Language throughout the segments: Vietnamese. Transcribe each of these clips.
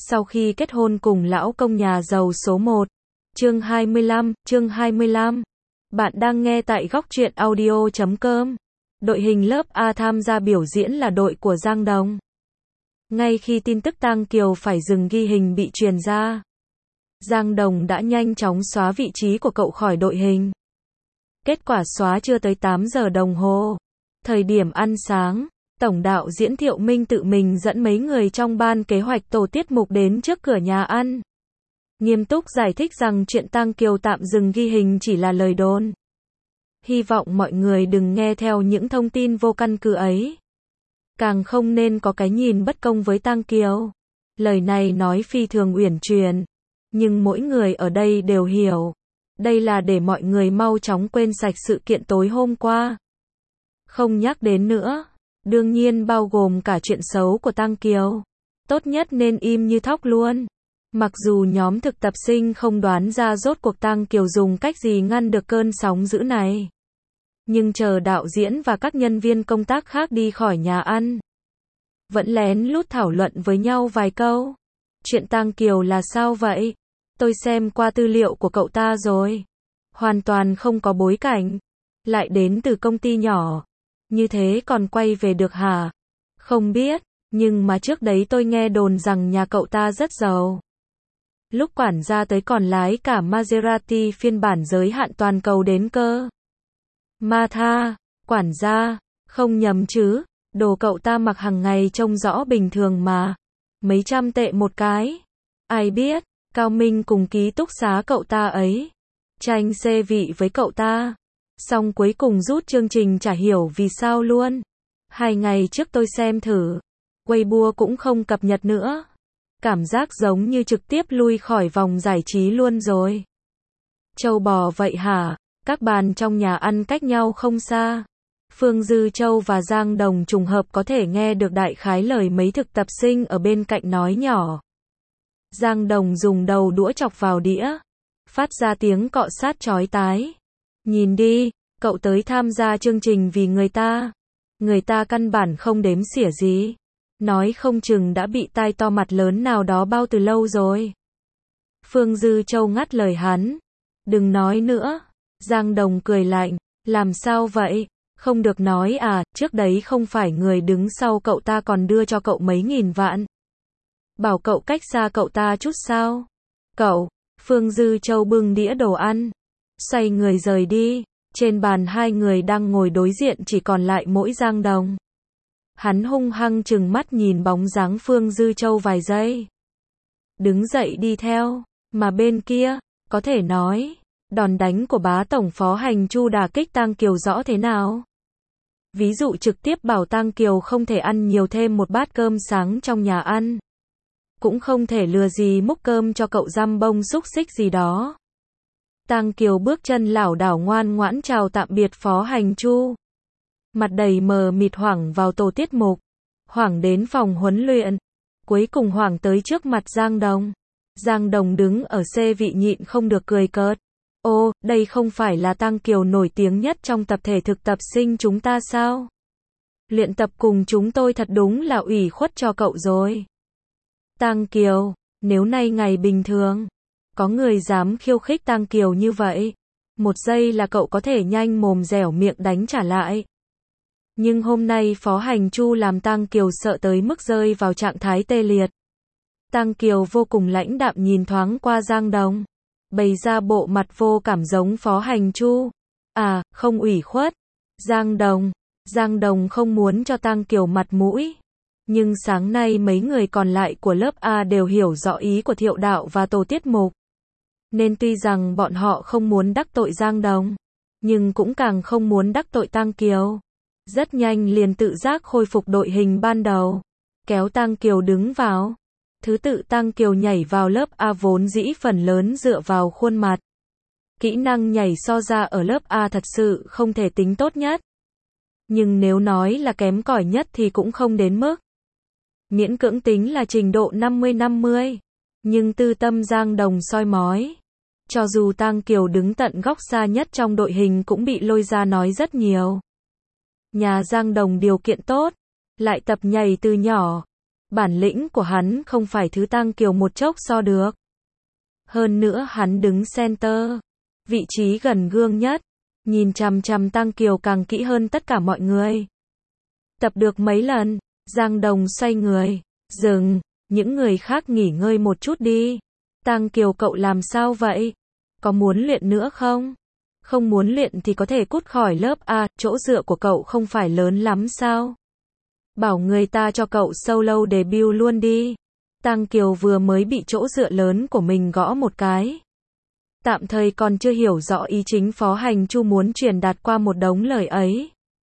sau khi kết hôn cùng lão công nhà giàu số 1. Chương 25. Bạn đang nghe tại góc truyện audio.com. Đội hình lớp A tham gia biểu diễn là đội của Giang Đồng. Ngay khi tin tức Tang Kiều phải dừng ghi hình bị truyền ra, Giang Đồng đã nhanh chóng xóa vị trí của cậu khỏi đội hình. Kết quả xóa chưa tới 8 giờ đồng hồ. Thời điểm ăn sáng, tổng đạo diễn Thiệu Minh tự mình dẫn mấy người trong ban kế hoạch tổ tiết mục đến trước cửa nhà ăn. Nghiêm túc giải thích rằng chuyện Tang Kiều tạm dừng ghi hình chỉ là lời đồn. Hy vọng mọi người đừng nghe theo những thông tin vô căn cứ ấy. Càng không nên có cái nhìn bất công với Tang Kiều. Lời này nói phi thường uyển chuyển, nhưng mỗi người ở đây đều hiểu. Đây là để mọi người mau chóng quên sạch sự kiện tối hôm qua. Không nhắc đến nữa. Đương nhiên bao gồm cả chuyện xấu của Tang Kiều. Tốt nhất nên im như thóc luôn. Mặc dù nhóm thực tập sinh không đoán ra rốt cuộc Tang Kiều dùng cách gì ngăn được cơn sóng dữ này. Nhưng chờ đạo diễn và các nhân viên công tác khác đi khỏi nhà ăn, vẫn lén lút thảo luận với nhau vài câu. Chuyện Tang Kiều là sao vậy? Tôi xem qua tư liệu của cậu ta rồi. Hoàn toàn không có bối cảnh. Lại đến từ công ty nhỏ. Như thế còn quay về được hả? Không biết, nhưng mà trước đấy tôi nghe đồn rằng nhà cậu ta rất giàu. Lúc quản gia tới còn lái cả Maserati phiên bản giới hạn toàn cầu đến cơ. Martha, quản gia, không nhầm chứ, đồ cậu ta mặc hàng ngày trông rõ bình thường mà. Mấy trăm tệ một cái. Ai biết, Cao Minh cùng ký túc xá cậu ta ấy. Tranh xê vị với cậu ta. Xong cuối cùng rút chương trình chả hiểu vì sao luôn. 2 ngày trước tôi xem thử. Weibo cũng không cập nhật nữa. Cảm giác giống như trực tiếp lui khỏi vòng giải trí luôn rồi. Châu bò vậy hả? Các bàn trong nhà ăn cách nhau không xa. Phương Dư Châu và Giang Đồng trùng hợp có thể nghe được đại khái lời mấy thực tập sinh ở bên cạnh nói nhỏ. Giang Đồng dùng đầu đũa chọc vào đĩa, phát ra tiếng cọ sát chói tai. Nhìn đi, cậu tới tham gia chương trình vì người ta căn bản không đếm xỉa gì. Nói không chừng đã bị tai to mặt lớn nào đó bao từ lâu rồi. Phương Dư Châu ngắt lời hắn. Đừng nói nữa. Giang Đồng cười lạnh. Làm sao vậy? Không được nói à, trước đấy không phải người đứng sau cậu ta còn đưa cho cậu mấy nghìn vạn. Bảo cậu cách xa cậu ta chút sao? Cậu, Phương Dư Châu bưng đĩa đồ ăn, xoay người rời đi. Trên bàn hai người đang ngồi đối diện chỉ còn lại mỗi Giang Đồng. Hắn hung hăng trừng mắt nhìn bóng dáng Phương Dư Châu vài giây. Đứng dậy đi theo, mà bên kia, có thể nói, đòn đánh của bá tổng Phó Hành Chu đả kích Tang Kiều rõ thế nào. Ví dụ trực tiếp bảo Tang Kiều không thể ăn nhiều thêm một bát cơm sáng trong nhà ăn. Cũng không thể lừa gì múc cơm cho cậu dăm bông xúc xích gì đó. Tang Kiều bước chân lảo đảo ngoan ngoãn chào tạm biệt Phó Hành Chu. Mặt đầy mờ mịt hoảng vào tổ tiết mục. Hoảng đến phòng huấn luyện. Cuối cùng hoảng tới trước mặt Giang Đồng. Giang Đồng đứng ở xê vị nhịn không được cười cợt. Ô, đây không phải là Tang Kiều nổi tiếng nhất trong tập thể thực tập sinh chúng ta sao? Luyện tập cùng chúng tôi thật đúng là ủy khuất cho cậu rồi. Tang Kiều, nếu nay ngày bình thường, có người dám khiêu khích Tang Kiều như vậy, một giây là cậu có thể nhanh mồm dẻo miệng đánh trả lại. Nhưng hôm nay Phó Hành Chu làm Tang Kiều sợ tới mức rơi vào trạng thái tê liệt. Tang Kiều vô cùng lãnh đạm nhìn thoáng qua Giang Đồng, bày ra bộ mặt vô cảm giống Phó Hành Chu. À, không ủy khuất. Giang Đồng không muốn cho Tang Kiều mặt mũi. Nhưng sáng nay mấy người còn lại của lớp A đều hiểu rõ ý của Thiệu Đạo và tổ tiết mục. Nên tuy rằng bọn họ không muốn đắc tội Giang Đồng, nhưng cũng càng không muốn đắc tội Tang Kiều. Rất nhanh liền tự giác khôi phục đội hình ban đầu. Kéo Tang Kiều đứng vào. Thứ tự Tang Kiều nhảy vào lớp A vốn dĩ phần lớn dựa vào khuôn mặt. Kỹ năng nhảy so ra ở lớp A thật sự không thể tính tốt nhất. Nhưng nếu nói là kém cỏi nhất thì cũng không đến mức. Miễn cưỡng tính là trình độ 50-50. Nhưng tư tâm Giang Đồng soi mói. Cho dù Tang Kiều đứng tận góc xa nhất trong đội hình cũng bị lôi ra nói rất nhiều. Nhà Giang Đồng điều kiện tốt, lại tập nhảy từ nhỏ. Bản lĩnh của hắn không phải thứ Tăng Kiều một chốc so được. Hơn nữa hắn đứng center, vị trí gần gương nhất, nhìn chằm chằm Tăng Kiều càng kỹ hơn tất cả mọi người. Tập được mấy lần, Giang Đồng xoay người, dừng, những người khác nghỉ ngơi một chút đi. Tăng Kiều cậu làm sao vậy? Có muốn luyện nữa không? Không muốn luyện thì có thể cút khỏi lớp A, chỗ dựa của cậu không phải lớn lắm sao? Bảo người ta cho cậu solo debut luôn đi. Tăng Kiều vừa mới bị chỗ dựa lớn của mình gõ một cái. Tạm thời còn chưa hiểu rõ ý chính Phó Hành Chu muốn truyền đạt qua một đống lời ấy.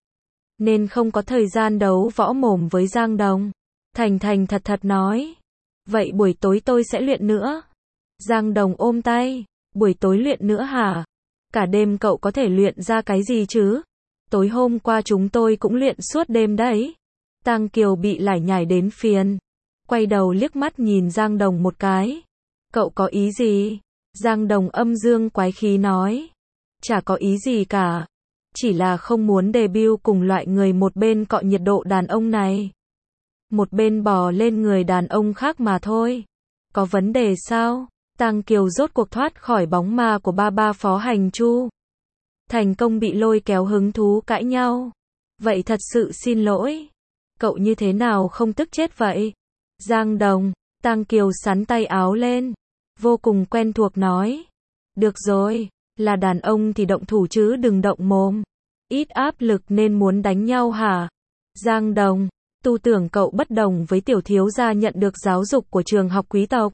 Nên không có thời gian đấu võ mồm với Giang Đồng. Thành thành thật thật nói. Vậy buổi tối tôi sẽ luyện nữa. Giang Đồng ôm tay. Buổi tối luyện nữa hả? Cả đêm cậu có thể luyện ra cái gì chứ? Tối hôm qua chúng tôi cũng luyện suốt đêm đấy. Tăng Kiều bị lải nhải đến phiền. Quay đầu liếc mắt nhìn Giang Đồng một cái. Cậu có ý gì? Giang Đồng âm dương quái khí nói. Chả có ý gì cả. Chỉ là không muốn debut cùng loại người một bên cọ nhiệt độ đàn ông này. Một bên bò lên người đàn ông khác mà thôi. Có vấn đề sao? Tăng Kiều rốt cuộc thoát khỏi bóng ma của ba Phó Hành Chu. Thành công bị lôi kéo hứng thú cãi nhau. Vậy thật sự xin lỗi. Cậu như thế nào không tức chết vậy? Giang Đồng, Tăng Kiều xắn tay áo lên. Vô cùng quen thuộc nói. Được rồi, là đàn ông thì động thủ chứ đừng động mồm. Ít áp lực nên muốn đánh nhau hả? Giang Đồng, tu tưởng cậu bất đồng với tiểu thiếu gia nhận được giáo dục của trường học quý tộc.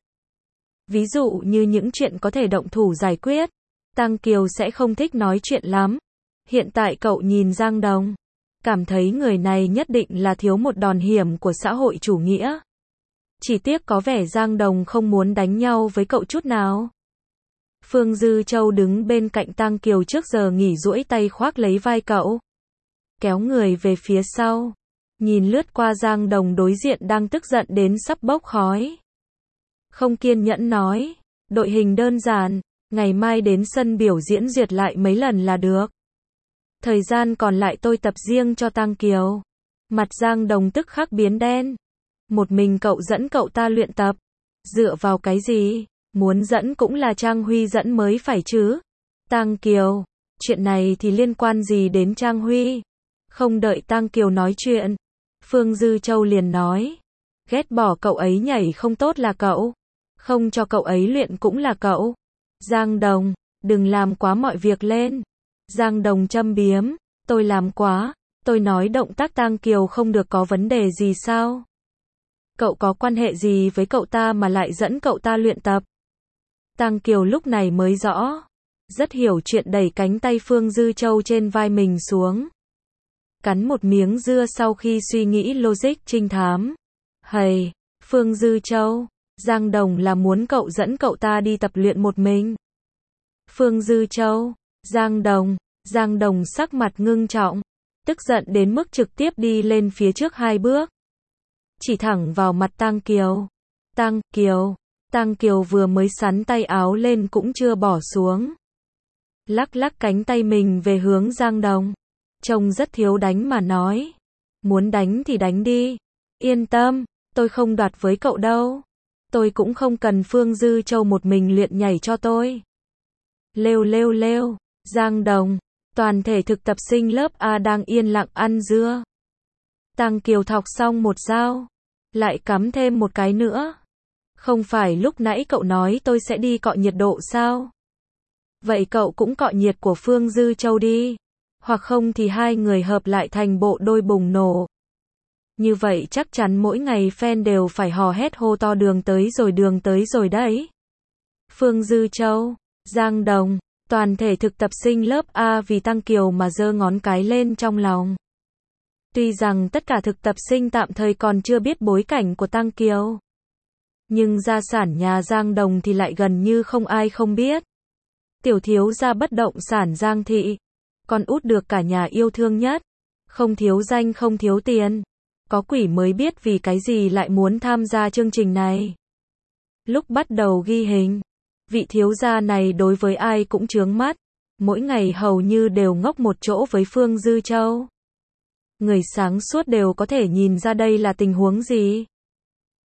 Ví dụ như những chuyện có thể động thủ giải quyết. Tăng Kiều sẽ không thích nói chuyện lắm. Hiện tại cậu nhìn Giang Đồng. Cảm thấy người này nhất định là thiếu một đòn hiểm của xã hội chủ nghĩa. Chỉ tiếc có vẻ Giang Đồng không muốn đánh nhau với cậu chút nào. Phương Dư Châu đứng bên cạnh Tăng Kiều trước giờ nghỉ duỗi tay khoác lấy vai cậu. Kéo người về phía sau. Nhìn lướt qua Giang Đồng đối diện đang tức giận đến sắp bốc khói. Không kiên nhẫn nói. Đội hình đơn giản. Ngày mai đến sân biểu diễn duyệt lại mấy lần là được. Thời gian còn lại tôi tập riêng cho Tăng Kiều. Mặt Giang Đồng tức khắc biến đen. Một mình cậu dẫn cậu ta luyện tập. Dựa vào cái gì? Muốn dẫn cũng là Trang Huy dẫn mới phải chứ. Tăng Kiều, chuyện này thì liên quan gì đến Trang Huy? Không đợi Tăng Kiều nói chuyện, Phương Dư Châu liền nói. Ghét bỏ cậu ấy nhảy không tốt là cậu. Không cho cậu ấy luyện cũng là cậu. Giang Đồng, đừng làm quá mọi việc lên. Giang Đồng châm biếm. Tôi làm quá. Tôi nói động tác Tăng Kiều không được có vấn đề gì sao? Cậu có quan hệ gì với cậu ta mà lại dẫn cậu ta luyện tập? Tăng Kiều lúc này mới rõ. Rất hiểu chuyện đẩy cánh tay Phương Dư Châu trên vai mình xuống. Cắn một miếng dưa sau khi suy nghĩ logic trinh thám. Hầy, Phương Dư Châu, Giang Đồng là muốn cậu dẫn cậu ta đi tập luyện một mình. Phương Dư Châu, Giang Đồng sắc mặt ngưng trọng. Tức giận đến mức trực tiếp đi lên phía trước 2 bước. Chỉ thẳng vào mặt Tăng Kiều. Tăng Kiều vừa mới xắn tay áo lên cũng chưa bỏ xuống. Lắc lắc cánh tay mình về hướng Giang Đồng. Trông rất thiếu đánh mà nói. Muốn đánh thì đánh đi. Yên tâm, tôi không đoạt với cậu đâu. Tôi cũng không cần Phương Dư Châu một mình luyện nhảy cho tôi. Lêu. Giang Đồng, toàn thể thực tập sinh lớp A đang yên lặng ăn dưa. Tăng Kiều thọc xong một dao. Lại cắm thêm một cái nữa. Không phải lúc nãy cậu nói tôi sẽ đi cọ nhiệt độ sao? Vậy cậu cũng cọ nhiệt của Phương Dư Châu đi. Hoặc không thì hai người hợp lại thành bộ đôi bùng nổ. Như vậy chắc chắn mỗi ngày fan đều phải hò hét hô to đường tới rồi đấy. Phương Dư Châu, Giang Đồng, toàn thể thực tập sinh lớp A vì Tăng Kiều mà giơ ngón cái lên trong lòng. Tuy rằng tất cả thực tập sinh tạm thời còn chưa biết bối cảnh của Tăng Kiều. Nhưng gia sản nhà Giang Đồng thì lại gần như không ai không biết. Tiểu thiếu gia bất động sản Giang Thị. Con út được cả nhà yêu thương nhất. Không thiếu danh không thiếu tiền. Có quỷ mới biết vì cái gì lại muốn tham gia chương trình này. Lúc bắt đầu ghi hình, vị thiếu gia này đối với ai cũng chướng mắt. Mỗi ngày hầu như đều ngốc một chỗ với Phương Dư Châu. Người sáng suốt đều có thể nhìn ra đây là tình huống gì.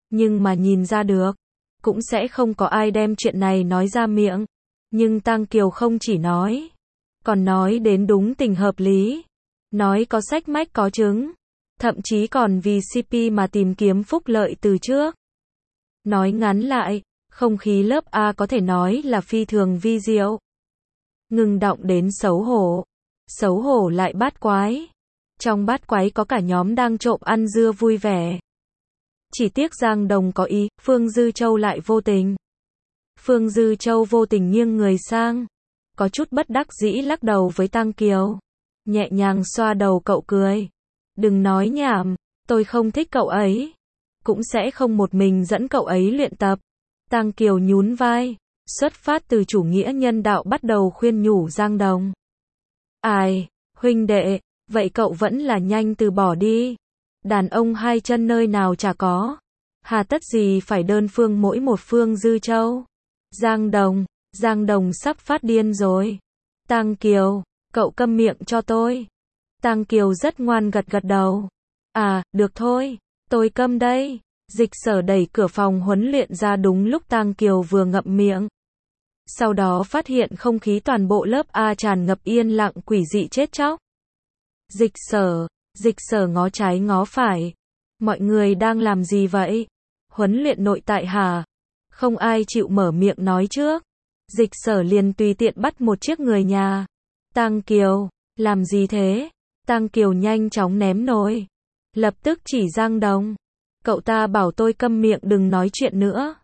Nhưng mà nhìn ra được, cũng sẽ không có ai đem chuyện này nói ra miệng. Nhưng Tang Kiều không chỉ nói, còn nói đến đúng tình hợp lý. Nói có sách mách có chứng. Thậm chí còn vì CP mà tìm kiếm phúc lợi từ trước. Nói ngắn lại, không khí lớp A có thể nói là phi thường vi diệu. Ngừng động đến xấu hổ. Xấu hổ lại bát quái. Trong bát quái có cả nhóm đang trộm ăn dưa vui vẻ. Chỉ tiếc Giang Đồng có ý, Phương Dư Châu lại vô tình. Phương Dư Châu vô tình nghiêng người sang. Có chút bất đắc dĩ lắc đầu với Tang Kiều. Nhẹ nhàng xoa đầu cậu cười. Đừng nói nhảm, tôi không thích cậu ấy. Cũng sẽ không một mình dẫn cậu ấy luyện tập. Tang Kiều nhún vai. Xuất phát từ chủ nghĩa nhân đạo bắt đầu khuyên nhủ Giang Đồng. Ai, huynh đệ, vậy cậu vẫn là nhanh từ bỏ đi. Đàn ông hai chân nơi nào chả có. Hà tất gì phải đơn phương mỗi một Phương Dư Châu. Giang Đồng sắp phát điên rồi. Tang Kiều, cậu câm miệng cho tôi. Tang Kiều rất ngoan gật gật đầu. À, được thôi, tôi câm đây. Dịch Sở đẩy cửa phòng huấn luyện ra đúng lúc Tang Kiều vừa ngậm miệng. Sau đó phát hiện không khí toàn bộ lớp A tràn ngập yên lặng quỷ dị chết chóc. Dịch Sở ngó trái ngó phải. Mọi người đang làm gì vậy? Huấn luyện nội tại hả? Không ai chịu mở miệng nói trước. Dịch Sở liền tùy tiện bắt một chiếc người nhà. Tang Kiều, làm gì thế? Tang Kiều nhanh chóng ném nồi. Lập tức chỉ Giang Đồng. Cậu ta bảo tôi câm miệng đừng nói chuyện nữa.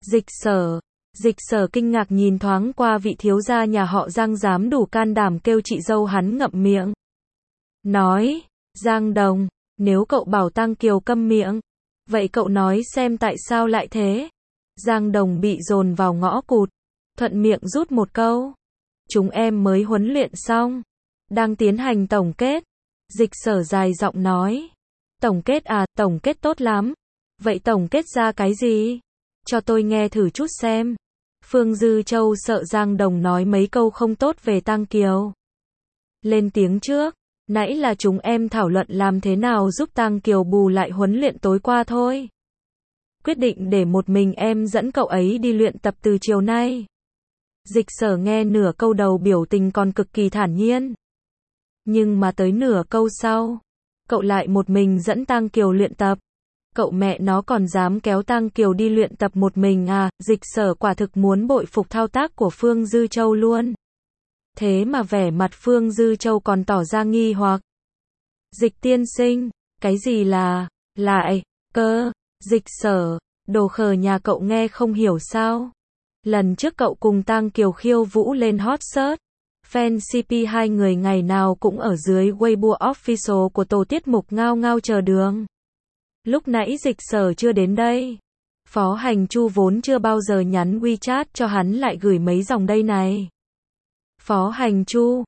Dịch Sở kinh ngạc nhìn thoáng qua vị thiếu gia nhà họ Giang dám đủ can đảm kêu chị dâu hắn ngậm miệng. Nói, Giang Đồng, nếu cậu bảo Tang Kiều câm miệng, vậy cậu nói xem tại sao lại thế? Giang Đồng bị dồn vào ngõ cụt, thuận miệng rút một câu. Chúng em mới huấn luyện xong, đang tiến hành tổng kết. Dịch Sở dài giọng nói. Tổng kết à, tổng kết tốt lắm. Vậy tổng kết ra cái gì? Cho tôi nghe thử chút xem. Phương Dư Châu sợ Giang Đồng nói mấy câu không tốt về Tang Kiều. Lên tiếng trước, nãy là chúng em thảo luận làm thế nào giúp Tang Kiều bù lại huấn luyện tối qua thôi. Quyết định để một mình em dẫn cậu ấy đi luyện tập từ chiều nay. Dịch Sở nghe nửa câu đầu biểu tình còn cực kỳ thản nhiên. Nhưng mà tới nửa câu sau, cậu lại một mình dẫn Tang Kiều luyện tập. Cậu mẹ nó còn dám kéo Tang Kiều đi luyện tập một mình à? Dịch Sở quả thực muốn bội phục thao tác của Phương Dư Châu luôn. Thế mà vẻ mặt Phương Dư Châu còn tỏ ra nghi hoặc. Dịch tiên sinh, cái gì lại, cơ, Dịch Sở, đồ khờ nhà cậu nghe không hiểu sao? Lần trước cậu cùng Tang Kiều khiêu vũ lên hot search. Fan CP hai người ngày nào cũng ở dưới Weibo official của tổ tiết mục ngao ngao chờ đường. Lúc nãy Dịch Sở chưa đến đây. Phó Hành Chu vốn chưa bao giờ nhắn WeChat cho hắn lại gửi mấy dòng đây này. Phó Hành Chu,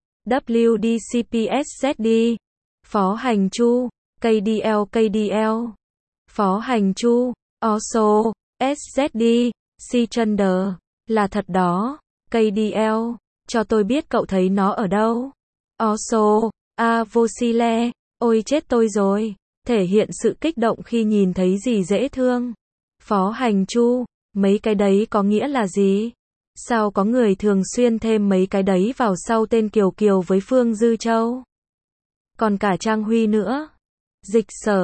WDCPSZD. Phó Hành Chu, KDL. Phó Hành Chu, also, SZD, Chandler. Là thật đó, KDL. Cho tôi biết cậu thấy nó ở đâu. Also, Vosile. Ôi chết tôi rồi. Thể hiện sự kích động khi nhìn thấy gì dễ thương. Phó Hành Chu, mấy cái đấy có nghĩa là gì? Sao có người thường xuyên thêm mấy cái đấy vào sau tên Kiều Kiều với Phương Dư Châu? Còn cả Trang Huy nữa. Dịch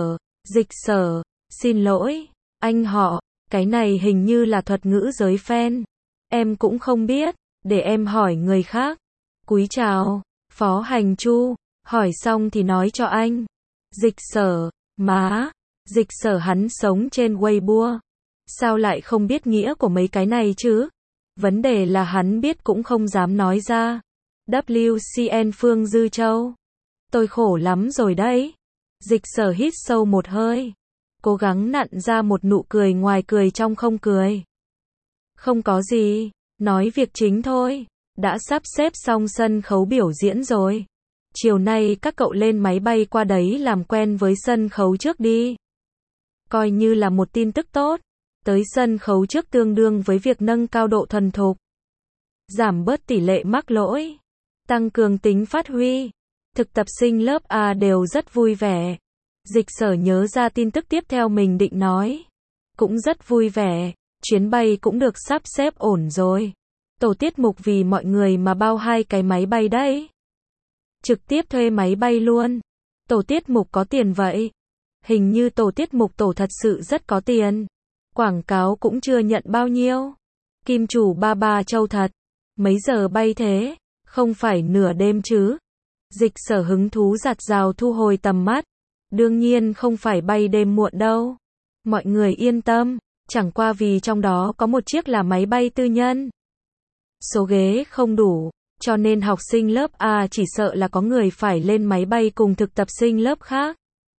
Sở, xin lỗi, anh họ, cái này hình như là thuật ngữ giới fan. Em cũng không biết, để em hỏi người khác. Cúi chào, Phó Hành Chu, hỏi xong thì nói cho anh. Dịch Sở, Dịch Sở hắn sống trên Weibo. Sao lại không biết nghĩa của mấy cái này chứ? Vấn đề là hắn biết cũng không dám nói ra. WCN Phương Dư Châu. Tôi khổ lắm rồi đấy. Dịch Sở hít sâu một hơi. Cố gắng nặn ra một nụ cười ngoài cười trong không cười. Không có gì, nói việc chính thôi. Đã sắp xếp xong sân khấu biểu diễn rồi. Chiều nay các cậu lên máy bay qua đấy làm quen với sân khấu trước đi. Coi như là một tin tức tốt. Tới sân khấu trước tương đương với việc nâng cao độ thuần thục. Giảm bớt tỷ lệ mắc lỗi. Tăng cường tính phát huy. Thực tập sinh lớp A đều rất vui vẻ. Dịch Sở nhớ ra tin tức tiếp theo mình định nói. cũng rất vui vẻ, chuyến bay cũng được sắp xếp ổn rồi. Tổ tiết mục vì mọi người mà bao 2 cái máy bay đấy. Trực tiếp thuê máy bay luôn. Tổ tiết mục có tiền vậy. Hình như tổ tiết mục tổ thật sự rất có tiền. Quảng cáo cũng chưa nhận bao nhiêu. Kim chủ ba châu thật. Mấy giờ bay thế? Không phải nửa đêm chứ? Dịch Sở hứng thú giặt rào thu hồi tầm mắt. Đương nhiên không phải bay đêm muộn đâu. Mọi người yên tâm, chẳng qua vì trong đó có một chiếc là máy bay tư nhân. Số ghế không đủ, cho nên học sinh lớp A chỉ sợ là có người phải lên máy bay cùng thực tập sinh lớp khác.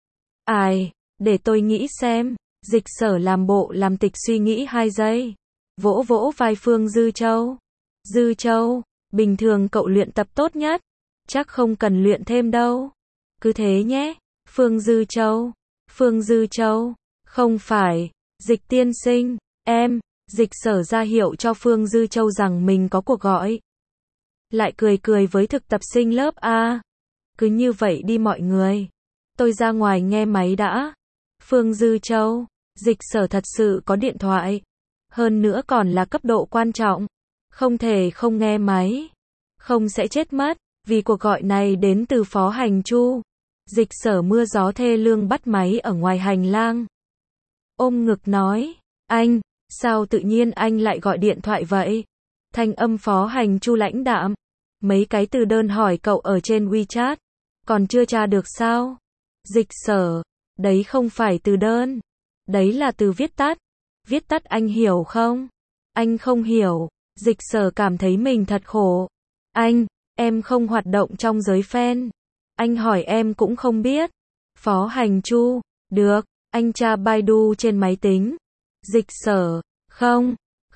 Ai, để tôi nghĩ xem. Dịch Sở làm bộ làm tịch suy nghĩ 2 giây. Vỗ vỗ vai Phương Dư Châu. Dư Châu, bình thường cậu luyện tập tốt nhất. Chắc không cần luyện thêm đâu. Cứ thế nhé. Phương Dư Châu. Phương Dư Châu. Không phải. Dịch tiên sinh. Em. Dịch Sở ra hiệu cho Phương Dư Châu rằng mình có cuộc gọi. Lại cười cười với thực tập sinh lớp A. Cứ như vậy đi mọi người. Tôi ra ngoài nghe máy đã. Phương Dư Châu. Dịch Sở thật sự có điện thoại. Hơn nữa còn là cấp độ quan trọng. Không thể không nghe máy. Không sẽ chết mất. Vì cuộc gọi này đến từ Phó Hành Chu. Dịch Sở mưa gió thê lương bắt máy ở ngoài hành lang. Ôm ngực nói. Anh, sao tự nhiên anh lại gọi điện thoại vậy? Thanh âm Phó Hành Chu lãnh đạm. Mấy cái từ đơn hỏi cậu ở trên WeChat. Còn chưa tra được sao? Dịch Sở. Đấy không phải từ đơn. Đấy là từ viết tắt. Viết tắt anh hiểu không? Anh không hiểu. Dịch Sở cảm thấy mình thật khổ. Anh, em không hoạt động trong giới fan. Anh hỏi em cũng không biết. Phó Hành Chu. Được, anh tra Baidu trên máy tính. Dịch Sở. Không.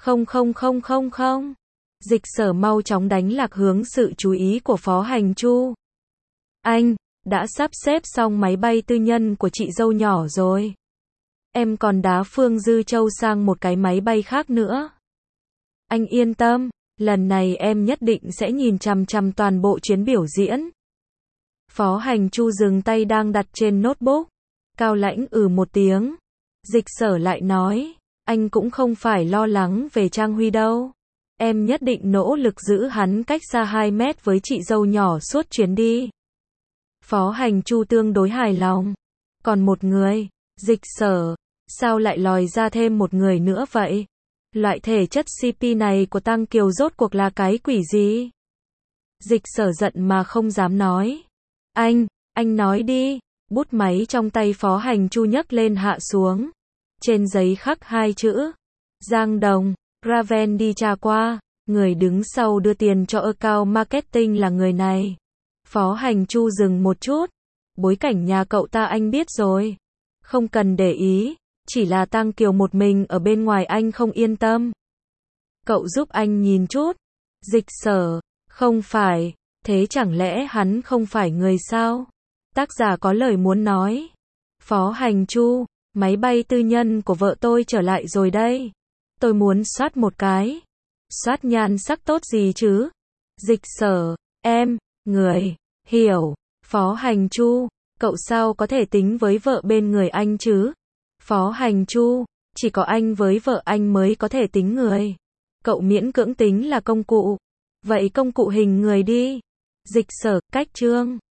Không. Dịch Sở mau chóng đánh lạc hướng sự chú ý của Phó Hành Chu. Anh, đã sắp xếp xong máy bay tư nhân của chị dâu nhỏ rồi. Em còn đá Phương Dư Châu sang một cái máy bay khác nữa. Anh yên tâm, lần này em nhất định sẽ nhìn chằm chằm toàn bộ chuyến biểu diễn. Phó Hành Chu dừng tay đang đặt trên notebook. Cao lãnh một tiếng. Dịch Sở lại nói, anh cũng không phải lo lắng về Trang Huy đâu. Em nhất định nỗ lực giữ hắn cách xa 2 mét với chị dâu nhỏ suốt chuyến đi. Phó Hành Chu tương đối hài lòng. Còn một người, Dịch Sở, sao lại lòi ra thêm một người nữa vậy? Loại thể chất CP này của Tăng Kiều rốt cuộc là cái quỷ gì? Dịch Sở giận mà không dám nói. Anh nói đi. Bút máy trong tay Phó Hành Chu nhấc lên hạ xuống. Trên giấy khắc 2 chữ. Giang Đồng, Raven đi tra qua. Người đứng sau đưa tiền cho account marketing là người này. Phó Hành Chu dừng một chút. Bối cảnh nhà cậu ta anh biết rồi. Không cần để ý. Chỉ là Tăng Kiều một mình ở bên ngoài anh không yên tâm. Cậu giúp anh nhìn chút. Dịch Sở. Không phải. Thế chẳng lẽ hắn không phải người sao? Tác giả có lời muốn nói. Phó Hành Chu. Máy bay tư nhân của vợ tôi trở lại rồi đây. Tôi muốn soát một cái. Soát nhan sắc tốt gì chứ? Dịch Sở. Em. Người. Hiểu. Phó Hành Chu. Cậu sao có thể tính với vợ bên người anh chứ? Phó Hành Chu. Chỉ có anh với vợ anh mới có thể tính người. Cậu miễn cưỡng tính là công cụ. Vậy công cụ hình người đi. Dịch Sở. Cách chương.